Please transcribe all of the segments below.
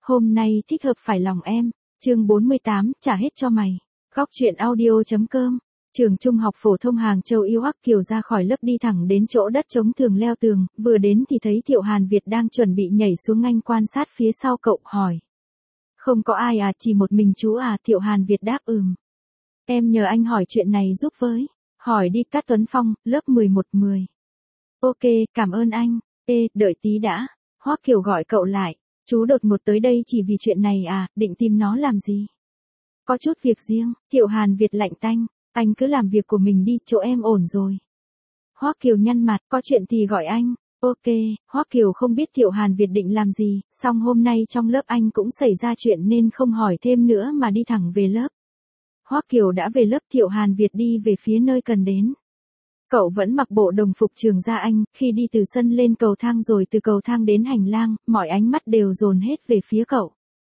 Hôm nay thích hợp phải lòng em, chương 48, trả hết cho mày. Góc truyện audio.com. Trường trung học phổ thông Hàng Châu yêu Hắc Kiều ra khỏi lớp đi thẳng đến chỗ đất trống tường leo tường, vừa đến thì thấy Thiệu Hàn Việt đang chuẩn bị nhảy xuống nganh quan sát phía sau cậu, hỏi. Không có ai à, chỉ một mình chú à? Thiệu Hàn Việt đáp Em nhờ anh hỏi chuyện này giúp với. Hỏi đi. Cát Tuấn Phong, lớp 11-10. Ok, cảm ơn anh. Đợi tí đã. Hoắc Kiều gọi cậu lại. Chú đột ngột tới đây chỉ vì chuyện này à, định tìm nó làm gì? Có chút việc riêng. Thiệu Hàn Việt lạnh tanh. Anh cứ làm việc của mình đi, chỗ em ổn rồi. Hoắc Kiều nhăn mặt, có chuyện thì gọi anh. Ok. Hoắc Kiều không biết Thiệu Hàn Việt định làm gì, song hôm nay trong lớp anh cũng xảy ra chuyện nên không hỏi thêm nữa mà đi thẳng về lớp. Hoắc Kiều đã về lớp, Thiệu Hàn Việt đi về phía nơi cần đến. Cậu vẫn mặc bộ đồng phục trường gia Anh, khi đi từ sân lên cầu thang rồi từ cầu thang đến hành lang, mọi ánh mắt đều dồn hết về phía cậu.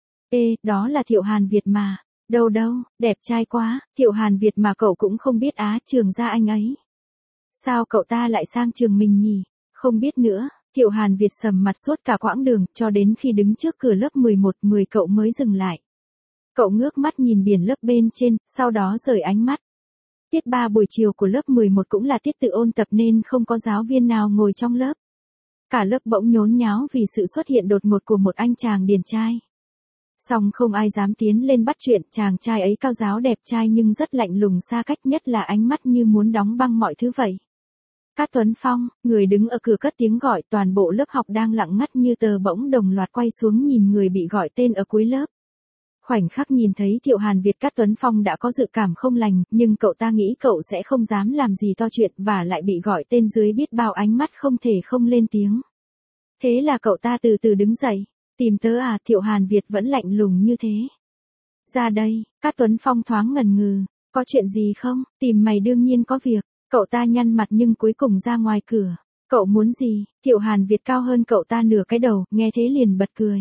Đó là Thiệu Hàn Việt mà. Đâu, đẹp trai quá. Thiệu Hàn Việt mà cậu cũng không biết á, trường gia Anh ấy. Sao cậu ta lại sang trường mình nhỉ? Không biết nữa. Thiệu Hàn Việt sầm mặt suốt cả quãng đường, cho đến khi đứng trước cửa lớp 11-10 cậu mới dừng lại. Cậu ngước mắt nhìn biển lớp bên trên, sau đó rời ánh mắt. Tiết 3 buổi chiều của lớp 11 cũng là tiết tự ôn tập nên không có giáo viên nào ngồi trong lớp. Cả lớp bỗng nhốn nháo vì sự xuất hiện đột ngột của một anh chàng điển trai. Song không ai dám tiến lên bắt chuyện, chàng trai ấy cao ráo đẹp trai nhưng rất lạnh lùng xa cách, nhất là ánh mắt như muốn đóng băng mọi thứ vậy. Cát Tuấn Phong, người đứng ở cửa cất tiếng gọi, toàn bộ lớp học đang lặng ngắt như tờ bỗng đồng loạt quay xuống nhìn người bị gọi tên ở cuối lớp. Khoảnh khắc nhìn thấy Thiệu Hàn Việt, Cát Tuấn Phong đã có dự cảm không lành, nhưng cậu ta nghĩ cậu sẽ không dám làm gì to chuyện và lại bị gọi tên dưới biết bao ánh mắt, không thể không lên tiếng. Thế là cậu ta từ từ đứng dậy. Tìm tớ à? Thiệu Hàn Việt vẫn lạnh lùng như thế. Ra đây. Cát Tuấn Phong thoáng ngần ngừ. Có chuyện gì không? Tìm mày đương nhiên có việc. Cậu ta nhăn mặt nhưng cuối cùng ra ngoài cửa. Cậu muốn gì? Thiệu Hàn Việt cao hơn cậu ta nửa cái đầu, nghe thế liền bật cười.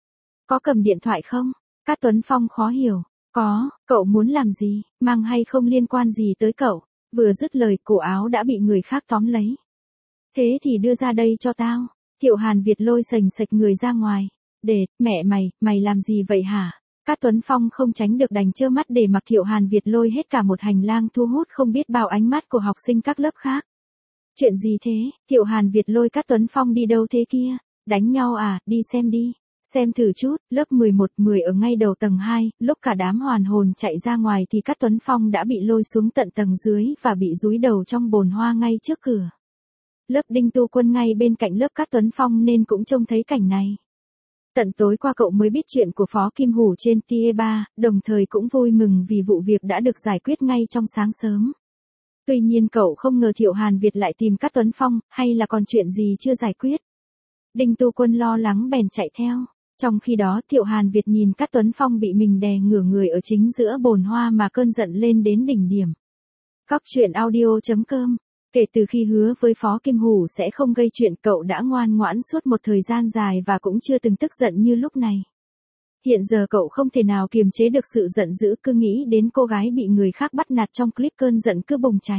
Có cầm điện thoại không? Cát Tuấn Phong khó hiểu. Có. Cậu muốn làm gì? Mang hay không liên quan gì tới cậu. Vừa dứt lời, cổ áo đã bị người khác tóm lấy. Thế thì đưa ra đây cho tao. Thiệu Hàn Việt lôi sành sạch người ra ngoài. Mẹ mày làm gì vậy hả? Cát Tuấn Phong không tránh được đành trơ mắt để mặc Thiệu Hàn Việt lôi hết cả một hành lang, thu hút không biết bao ánh mắt của học sinh các lớp khác. Chuyện gì thế? Thiệu Hàn Việt lôi Cát Tuấn Phong đi đâu thế kia? Đánh nhau à? Đi xem đi. Xem thử chút. Lớp 11-10 ở ngay đầu tầng 2, lúc cả đám hoàn hồn chạy ra ngoài thì Cát Tuấn Phong đã bị lôi xuống tận tầng dưới và bị dúi đầu trong bồn hoa ngay trước cửa. Lớp Đinh Tu Quân ngay bên cạnh lớp Cát Tuấn Phong nên cũng trông thấy cảnh này. Tận tối qua cậu mới biết chuyện của Phó Kim Hủ trên TE3, đồng thời cũng vui mừng vì vụ việc đã được giải quyết ngay trong sáng sớm. Tuy nhiên cậu không ngờ Thiệu Hàn Việt lại tìm Cát Tuấn Phong, hay là còn chuyện gì chưa giải quyết. Đinh Tu Quân lo lắng bèn chạy theo. Trong khi đó Thiệu Hàn Việt nhìn Cát Tuấn Phong bị mình đè ngửa người ở chính giữa bồn hoa mà cơn giận lên đến đỉnh điểm. Góc truyện audio.com. Kể từ khi hứa với Phó Kim Hủ sẽ không gây chuyện, cậu đã ngoan ngoãn suốt một thời gian dài và cũng chưa từng tức giận như lúc này. Hiện giờ cậu không thể nào kiềm chế được sự giận dữ, cứ nghĩ đến cô gái bị người khác bắt nạt trong clip cơn giận cứ bùng cháy.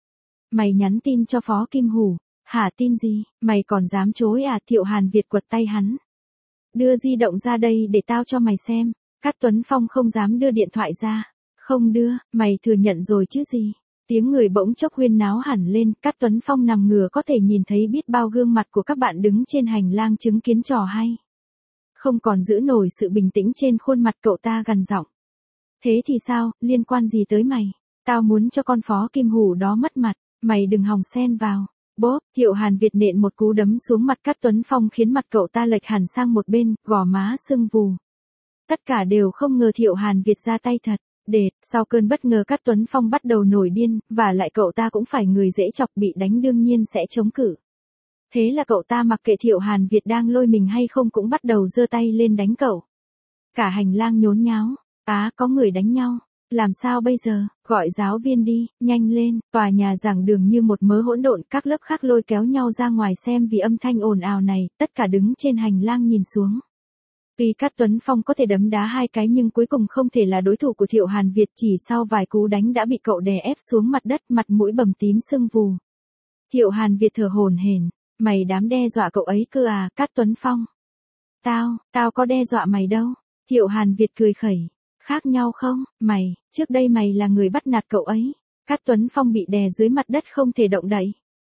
Mày nhắn tin cho Phó Kim Hủ? Hả? Tin gì? Mày còn dám chối à? Thiệu Hàn Việt quật tay hắn. Đưa di động ra đây để tao cho mày xem. Cát Tuấn Phong không dám đưa điện thoại ra. Không đưa, mày thừa nhận rồi chứ gì. Tiếng người bỗng chốc huyên náo hẳn lên, Cát Tuấn Phong nằm ngửa có thể nhìn thấy biết bao gương mặt của các bạn đứng trên hành lang chứng kiến trò hay. Không còn giữ nổi sự bình tĩnh trên khuôn mặt, cậu ta gằn giọng. Thế thì sao, liên quan gì tới mày? Tao muốn cho con Phó Kim Hủ đó mất mặt, mày đừng hòng xen vào. Bốp, Thiệu Hàn Việt nện một cú đấm xuống mặt Cát Tuấn Phong khiến mặt cậu ta lệch hẳn sang một bên, gò má sưng vù. Tất cả đều không ngờ Thiệu Hàn Việt ra tay thật. Sau cơn bất ngờ Cát Tuấn Phong bắt đầu nổi điên, và lại cậu ta cũng phải người dễ chọc, bị đánh đương nhiên sẽ chống cự. Thế là cậu ta mặc kệ Thiệu Hàn Việt đang lôi mình hay không cũng bắt đầu giơ tay lên đánh cậu. Cả hành lang nhốn nháo. Có người đánh nhau. Làm sao bây giờ? Gọi giáo viên đi, nhanh lên. Tòa nhà giảng đường như một mớ hỗn độn, các lớp khác lôi kéo nhau ra ngoài xem vì âm thanh ồn ào này, tất cả đứng trên hành lang nhìn xuống. Tuy Cát Tuấn Phong có thể đấm đá 2 cái nhưng cuối cùng không thể là đối thủ của Thiệu Hàn Việt, chỉ sau vài cú đánh đã bị cậu đè ép xuống mặt đất, mặt mũi bầm tím sưng vù. Thiệu Hàn Việt thở hổn hển, mày dám đe dọa cậu ấy cơ à? Cát Tuấn Phong. Tao có đe dọa mày đâu. Thiệu Hàn Việt cười khẩy. Khác nhau không, trước đây mày là người bắt nạt cậu ấy. Cát Tuấn Phong bị đè dưới mặt đất không thể động đậy.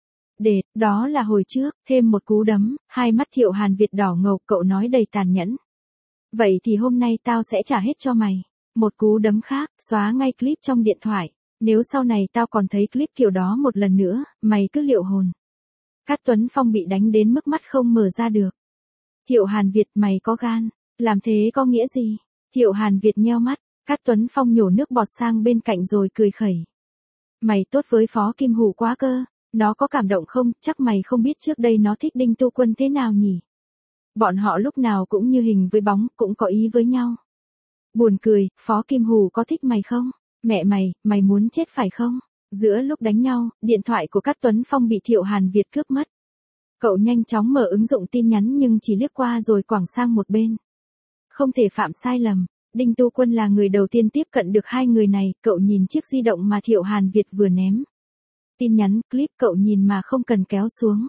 Đó là hồi trước, thêm một cú đấm, hai mắt Thiệu Hàn Việt đỏ ngầu, cậu nói đầy tàn nhẫn. Vậy thì hôm nay tao sẽ trả hết cho mày. Một cú đấm khác, xóa ngay clip trong điện thoại. Nếu sau này tao còn thấy clip kiểu đó một lần nữa, mày cứ liệu hồn. Cát Tuấn Phong bị đánh đến mức mắt không mở ra được. Thiệu Hàn Việt, mày có gan. Làm thế có nghĩa gì? Thiệu Hàn Việt nheo mắt, Cát Tuấn Phong nhổ nước bọt sang bên cạnh rồi cười khẩy. Mày tốt với Phó Kim Hủ quá cơ. Nó có cảm động không? Chắc mày không biết trước đây nó thích Đinh Tu Quân thế nào nhỉ? Bọn họ lúc nào cũng như hình với bóng, cũng có ý với nhau. Buồn cười, Phó Kim Hủ có thích mày không? Mẹ mày muốn chết phải không? Giữa lúc đánh nhau, điện thoại của Cát Tuấn Phong bị Thiệu Hàn Việt cướp mất. Cậu nhanh chóng mở ứng dụng tin nhắn nhưng chỉ liếc qua rồi quẳng sang một bên. Không thể phạm sai lầm, Đinh Tu Quân là người đầu tiên tiếp cận được hai người này, cậu nhìn chiếc di động mà Thiệu Hàn Việt vừa ném. Tin nhắn, clip cậu nhìn mà không cần kéo xuống.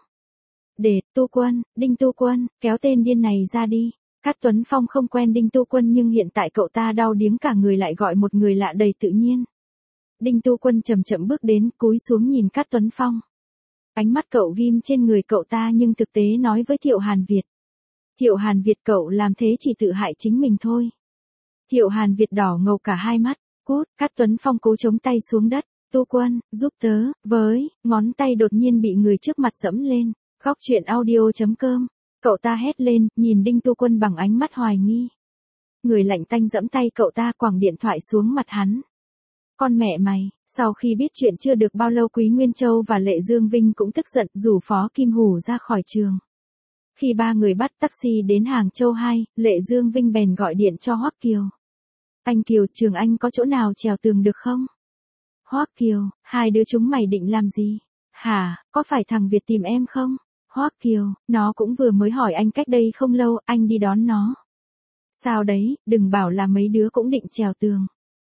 Tu Quân, Đinh Tu Quân, kéo tên điên này ra đi. Cát Tuấn Phong không quen Đinh Tu Quân nhưng hiện tại cậu ta đau điếng cả người lại gọi một người lạ đầy tự nhiên. Đinh Tu Quân chậm chậm bước đến, cúi xuống nhìn Cát Tuấn Phong. Ánh mắt cậu ghim trên người cậu ta nhưng thực tế nói với Thiệu Hàn Việt. Thiệu Hàn Việt, cậu làm thế chỉ tự hại chính mình thôi. Thiệu Hàn Việt đỏ ngầu cả hai mắt. Cút, Cát Tuấn Phong cố chống tay xuống đất. Tu Quân, giúp tớ, với, ngón tay đột nhiên bị người trước mặt giẫm lên. Góc truyện audio.com. Cậu ta hét lên, nhìn Đinh Tu Quân bằng ánh mắt hoài nghi. Người lạnh tanh giẫm tay cậu ta quẳng điện thoại xuống mặt hắn. Con mẹ mày, sau khi biết chuyện chưa được bao lâu Quý Nguyên Châu và Lệ Dương Vinh cũng tức giận rủ Phó Kim Hủ ra khỏi trường. Khi ba người bắt taxi đến Hàng Châu 2, Lệ Dương Vinh bèn gọi điện cho Hoắc Kiều. Anh Kiều, trường anh có chỗ nào trèo tường được không? Hoắc Kiều, hai đứa chúng mày định làm gì? Hả, có phải thằng Việt tìm em không? Hoắc Kiều, nó cũng vừa mới hỏi anh cách đây không lâu, anh đi đón nó. Sao đấy, đừng bảo là mấy đứa cũng định trèo tường.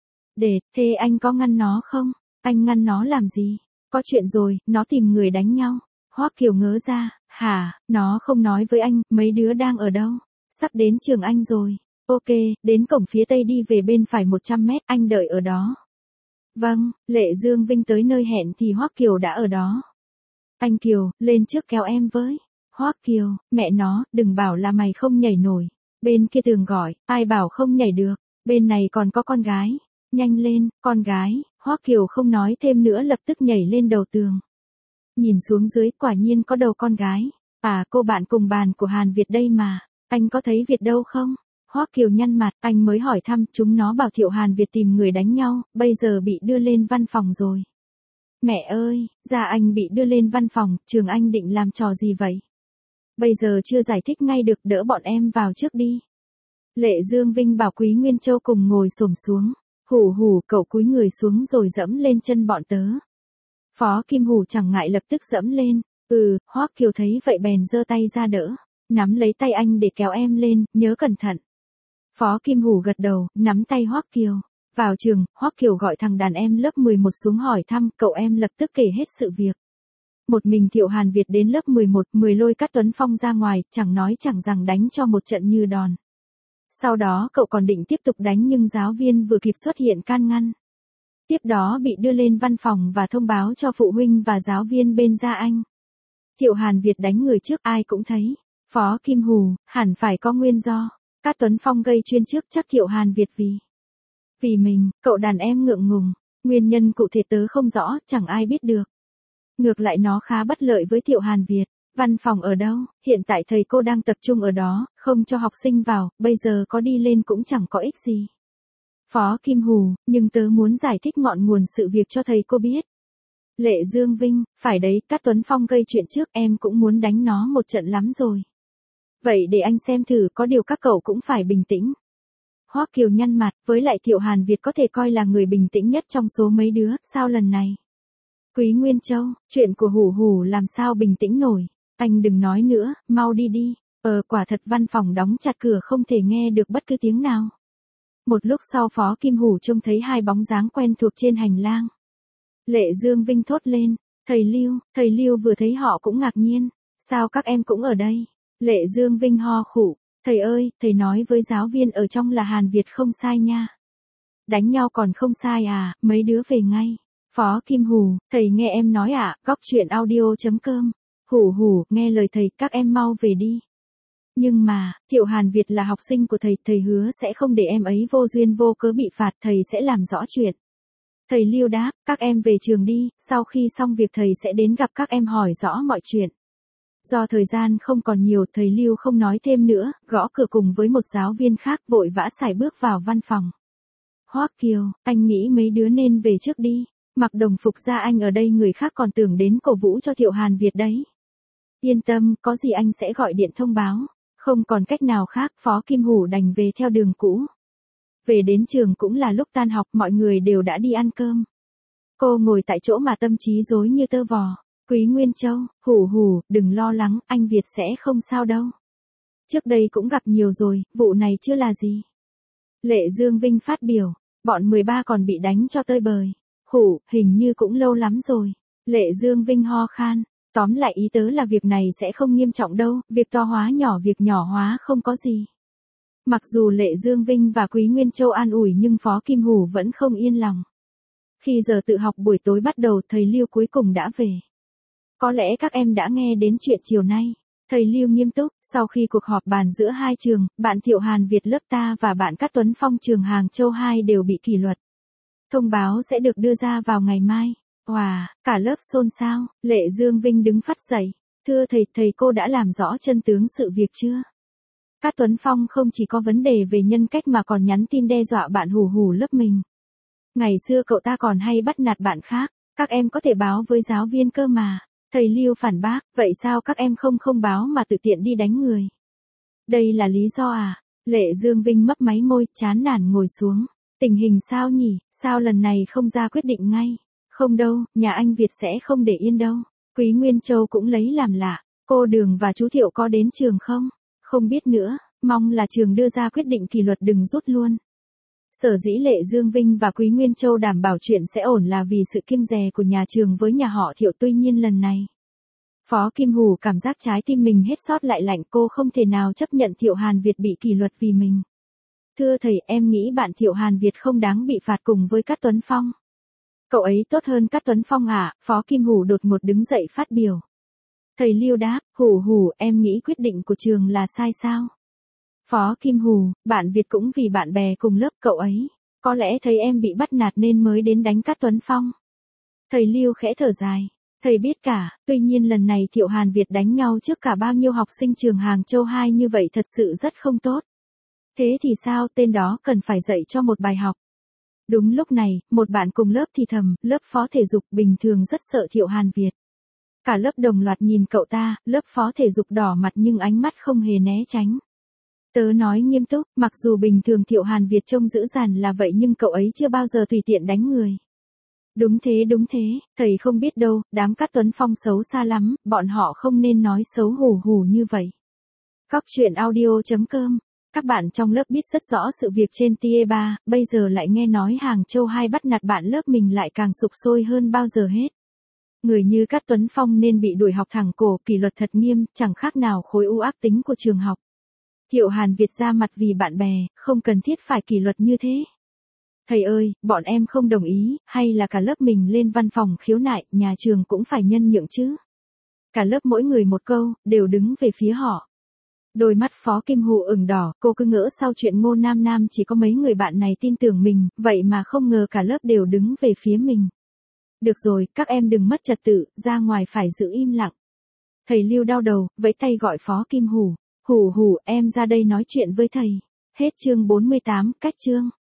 Thế anh có ngăn nó không? Anh ngăn nó làm gì? Có chuyện rồi, nó tìm người đánh nhau. Hoắc Kiều ngớ ra, hả, nó không nói với anh, mấy đứa đang ở đâu? Sắp đến trường anh rồi. Ok, đến cổng phía tây đi về bên phải 100 mét, anh đợi ở đó. Vâng, Lệ Dương Vinh tới nơi hẹn thì Hoắc Kiều đã ở đó. Anh Kiều, lên trước kéo em với. Hoắc Kiều, mẹ nó, đừng bảo là mày không nhảy nổi. Bên kia tường gọi, ai bảo không nhảy được, bên này còn có con gái. Nhanh lên, con gái. Hoắc Kiều không nói thêm nữa lập tức nhảy lên đầu tường. Nhìn xuống dưới quả nhiên có đầu con gái. À, cô bạn cùng bàn của Hàn Việt đây mà. Anh có thấy Việt đâu không? Hoắc Kiều nhăn mặt, anh mới hỏi thăm, chúng nó bảo Thiệu Hàn Việt tìm người đánh nhau, bây giờ bị đưa lên văn phòng rồi. Mẹ ơi, dạ anh bị đưa lên văn phòng, trường anh định làm trò gì vậy? Bây giờ chưa giải thích ngay được, đỡ bọn em vào trước đi. Lệ Dương Vinh bảo Quý Nguyên Châu cùng ngồi xổm xuống. Hủ, cậu cúi người xuống rồi dẫm lên chân bọn tớ. Phó Kim Hủ chẳng ngại lập tức dẫm lên. Hoắc Kiều thấy vậy bèn giơ tay ra đỡ. Nắm lấy tay anh để kéo em lên, nhớ cẩn thận. Phó Kim Hủ gật đầu, nắm tay Hoắc Kiều. Vào trường, Hoắc Kiều gọi thằng đàn em lớp 11 xuống hỏi thăm, cậu em lập tức kể hết sự việc. Một mình Thiệu Hàn Việt đến lớp 11, lôi Cát Tuấn Phong ra ngoài, chẳng nói chẳng rằng đánh cho một trận như đòn. Sau đó cậu còn định tiếp tục đánh nhưng giáo viên vừa kịp xuất hiện can ngăn. Tiếp đó bị đưa lên văn phòng và thông báo cho phụ huynh và giáo viên bên Gia Anh. Thiệu Hàn Việt đánh người trước ai cũng thấy. Phó Kim Hủ, hẳn phải có nguyên do. Cát Tuấn Phong gây chuyên trước chắc Thiệu Hàn Việt vì mình, cậu đàn em ngượng ngùng. Nguyên nhân cụ thể tớ không rõ, chẳng ai biết được. Ngược lại nó khá bất lợi với Thiệu Hàn Việt. Văn phòng ở đâu? Hiện tại thầy cô đang tập trung ở đó, không cho học sinh vào, bây giờ có đi lên cũng chẳng có ích gì. Phó Kim Hủ, nhưng tớ muốn giải thích ngọn nguồn sự việc cho thầy cô biết. Lệ Dương Vinh, phải đấy, Cát Tuấn Phong gây chuyện trước, em cũng muốn đánh nó một trận lắm rồi. Vậy để anh xem thử, có điều các cậu cũng phải bình tĩnh. Hoắc Kiều nhăn mặt, với lại Thiệu Hàn Việt có thể coi là người bình tĩnh nhất trong số mấy đứa, sao lần này? Quý Nguyên Châu, chuyện của Hủ làm sao bình tĩnh nổi. Anh đừng nói nữa, mau đi đi. Quả thật văn phòng đóng chặt cửa không thể nghe được bất cứ tiếng nào. Một lúc sau Phó Kim Hủ trông thấy hai bóng dáng quen thuộc trên hành lang. Lệ Dương Vinh thốt lên, thầy Lưu vừa thấy họ cũng ngạc nhiên. Sao các em cũng ở đây? Lệ Dương Vinh ho khụ, Thầy ơi, thầy nói với giáo viên ở trong là Hàn Việt không sai nha. Đánh nhau còn không sai à, mấy đứa về ngay. Phó Kim Hù, thầy nghe em nói ạ, góc chuyện audio.com. Hù hù, nghe lời thầy, các em mau về đi. Nhưng mà, Thiệu Hàn Việt là học sinh của thầy hứa sẽ không để em ấy vô duyên vô cớ bị phạt, thầy sẽ làm rõ chuyện. Thầy Lưu đáp, các em về trường đi, sau khi xong việc thầy sẽ đến gặp các em hỏi rõ mọi chuyện. Do thời gian không còn nhiều, thầy Lưu không nói thêm nữa, gõ cửa cùng với một giáo viên khác vội vã sải bước vào văn phòng. Hoắc Kiều, anh nghĩ mấy đứa nên về trước đi, mặc đồng phục ra anh ở đây người khác còn tưởng đến cổ vũ cho Thiệu Hàn Việt đấy. Yên tâm, có gì anh sẽ gọi điện thông báo. Không còn cách nào khác, Phó Kim Hù đành về theo đường cũ. Về đến trường cũng là lúc tan học, mọi người đều đã đi ăn cơm. Cô ngồi tại chỗ mà tâm trí rối như tơ vò. Quý Nguyên Châu, hù hù, đừng lo lắng, anh Việt sẽ không sao đâu. Trước đây cũng gặp nhiều rồi, vụ này chưa là gì. Lệ Dương Vinh phát biểu, bọn 13 còn bị đánh cho tơi bời. Khủ, hình như cũng lâu lắm rồi. Lệ Dương Vinh ho khan. Tóm lại ý tớ là việc này sẽ không nghiêm trọng đâu, việc to hóa nhỏ việc nhỏ hóa không có gì. Mặc dù Lệ Dương Vinh và Quý Nguyên Châu an ủi nhưng Phó Kim Hù vẫn không yên lòng. Khi giờ tự học buổi tối bắt đầu, thầy Lưu cuối cùng đã về. Có lẽ các em đã nghe đến chuyện chiều nay. Thầy Lưu nghiêm túc, sau khi cuộc họp bàn giữa hai trường, bạn Thiệu Hàn Việt lớp ta và bạn Cát Tuấn Phong trường Hàng Châu 2 đều bị kỷ luật. Thông báo sẽ được đưa ra vào ngày mai. Wow, cả lớp xôn xao, Lệ Dương Vinh đứng phắt dậy. Thưa thầy cô đã làm rõ chân tướng sự việc chưa? Cát Tuấn Phong không chỉ có vấn đề về nhân cách mà còn nhắn tin đe dọa bạn hù hù lớp mình. Ngày xưa cậu ta còn hay bắt nạt bạn khác, các em có thể báo với giáo viên cơ mà. Thầy Lưu phản bác, vậy sao các em không báo mà tự tiện đi đánh người? Đây là lý do à? Lệ Dương Vinh mấp máy môi, chán nản ngồi xuống. Tình hình sao nhỉ, sao lần này không ra quyết định ngay? Không đâu, nhà anh Việt sẽ không để yên đâu. Quý Nguyên Châu cũng lấy làm lạ. Cô Đường và chú Thiệu có đến trường không? Không biết nữa, mong là trường đưa ra quyết định kỷ luật đừng rút luôn. Sở dĩ Lệ Dương Vinh và Quý Nguyên Châu đảm bảo chuyện sẽ ổn là vì sự kiêng dè của nhà trường với nhà họ Thiệu, tuy nhiên lần này. Phó Kim Hù cảm giác trái tim mình hết sót lại lạnh, cô không thể nào chấp nhận Thiệu Hàn Việt bị kỷ luật vì mình. Thưa thầy, em nghĩ bạn Thiệu Hàn Việt không đáng bị phạt cùng với Cát Tuấn Phong. Cậu ấy tốt hơn Cát Tuấn Phong à? Phó Kim Hù đột ngột đứng dậy phát biểu. Thầy Lưu đáp, hù hù, em nghĩ quyết định của trường là sai sao? Phó Kim Hù, bạn Việt cũng vì bạn bè cùng lớp cậu ấy. Có lẽ thấy em bị bắt nạt nên mới đến đánh Cát Tuấn Phong. Thầy Lưu khẽ thở dài. Thầy biết cả, tuy nhiên lần này Thiệu Hàn Việt đánh nhau trước cả bao nhiêu học sinh trường Hàng Châu 2 như vậy thật sự rất không tốt. Thế thì sao, tên đó cần phải dạy cho một bài học. Đúng lúc này, một bạn cùng lớp thì thầm, lớp phó thể dục bình thường rất sợ Thiệu Hàn Việt. Cả lớp đồng loạt nhìn cậu ta, lớp phó thể dục đỏ mặt nhưng ánh mắt không hề né tránh. Tớ nói nghiêm túc, mặc dù bình thường Thiệu Hàn Việt trông dữ dằn là vậy nhưng cậu ấy chưa bao giờ tùy tiện đánh người. Đúng thế, thầy không biết đâu, đám Cát Tuấn Phong xấu xa lắm, bọn họ không nên nói xấu hù hù như vậy. Góc chuyện audio.com. Các bạn trong lớp biết rất rõ sự việc trên Tie 3, bây giờ lại nghe nói Hàng Châu 2 bắt nạt bạn lớp mình lại càng sục sôi hơn bao giờ hết. Người như Cát Tuấn Phong nên bị đuổi học thẳng cổ, kỷ luật thật nghiêm, chẳng khác nào khối u ác tính của trường học. Thiệu Hàn Việt ra mặt vì bạn bè, không cần thiết phải kỷ luật như thế. Thầy ơi, bọn em không đồng ý, hay là cả lớp mình lên văn phòng khiếu nại, nhà trường cũng phải nhân nhượng chứ. Cả lớp mỗi người một câu, đều đứng về phía họ. Đôi mắt Phó Kim Hù ửng đỏ, cô cứ ngỡ sau chuyện Ngô Nam Nam chỉ có mấy người bạn này tin tưởng mình, vậy mà không ngờ cả lớp đều đứng về phía mình. Được rồi, các em đừng mất trật tự, ra ngoài phải giữ im lặng. Thầy Lưu đau đầu, vẫy tay gọi Phó Kim Hù. Hù hù, em ra đây nói chuyện với thầy. Hết chương 48, cách chương.